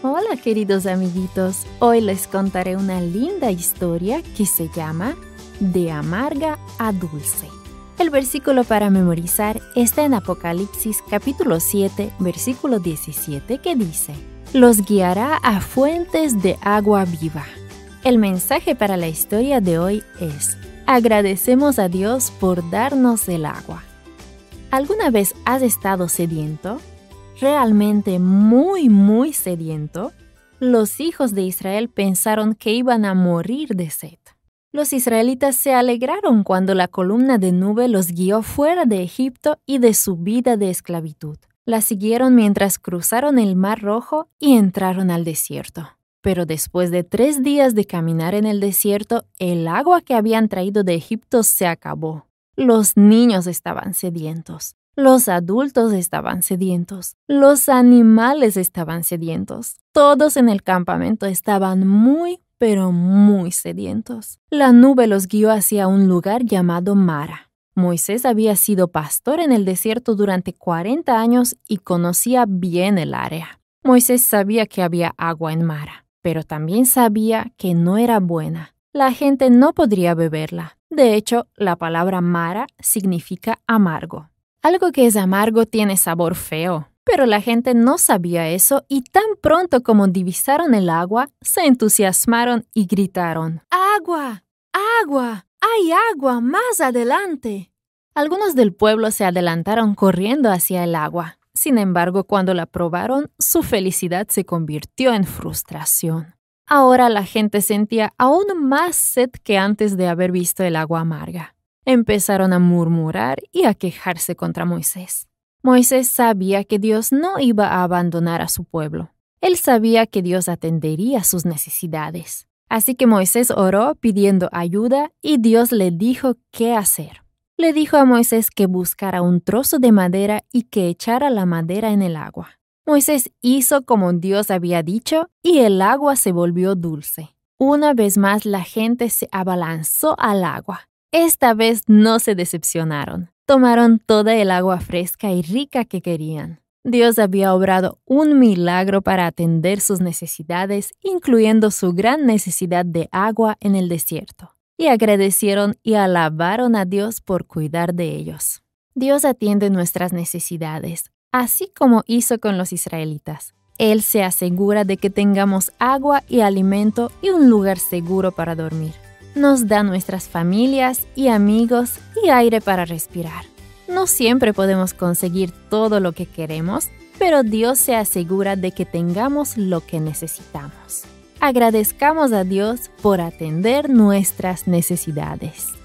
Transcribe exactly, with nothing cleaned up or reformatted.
Hola queridos amiguitos, hoy les contaré una linda historia que se llama De amarga a dulce. El versículo para memorizar está en Apocalipsis capítulo siete, versículo diecisiete, que dice: Los guiará a fuentes de agua viva. El mensaje para la historia de hoy es: agradecemos a Dios por darnos el agua. ¿Alguna vez has estado sediento? ¿Realmente muy, muy sediento? Los hijos de Israel pensaron que iban a morir de sed. Los israelitas se alegraron cuando la columna de nube los guió fuera de Egipto y de su vida de esclavitud. La siguieron mientras cruzaron el Mar Rojo y entraron al desierto. Pero después de tres días de caminar en el desierto, el agua que habían traído de Egipto se acabó. Los niños estaban sedientos. Los adultos estaban sedientos. Los animales estaban sedientos. Todos en el campamento estaban muy, pero muy sedientos. La nube los guió hacia un lugar llamado Mara. Moisés había sido pastor en el desierto durante cuarenta años y conocía bien el área. Moisés sabía que había agua en Mara, pero también sabía que no era buena. La gente no podría beberla. De hecho, la palabra Mara significa amargo. Algo que es amargo tiene sabor feo, pero la gente no sabía eso y tan pronto como divisaron el agua, se entusiasmaron y gritaron: ¡Agua! ¡Agua! ¡Hay agua más adelante! Algunos del pueblo se adelantaron corriendo hacia el agua. Sin embargo, cuando la probaron, su felicidad se convirtió en frustración. Ahora la gente sentía aún más sed que antes de haber visto el agua amarga. Empezaron a murmurar y a quejarse contra Moisés. Moisés sabía que Dios no iba a abandonar a su pueblo. Él sabía que Dios atendería sus necesidades. Así que Moisés oró pidiendo ayuda y Dios le dijo qué hacer. Le dijo a Moisés que buscara un trozo de madera y que echara la madera en el agua. Moisés hizo como Dios había dicho y el agua se volvió dulce. Una vez más la gente se abalanzó al agua. Esta vez no se decepcionaron. Tomaron toda el agua fresca y rica que querían. Dios había obrado un milagro para atender sus necesidades, incluyendo su gran necesidad de agua en el desierto. Y agradecieron y alabaron a Dios por cuidar de ellos. Dios atiende nuestras necesidades, así como hizo con los israelitas. Él se asegura de que tengamos agua y alimento y un lugar seguro para dormir. Nos da nuestras familias y amigos y aire para respirar. No siempre podemos conseguir todo lo que queremos, pero Dios se asegura de que tengamos lo que necesitamos. Agradezcamos a Dios por atender nuestras necesidades.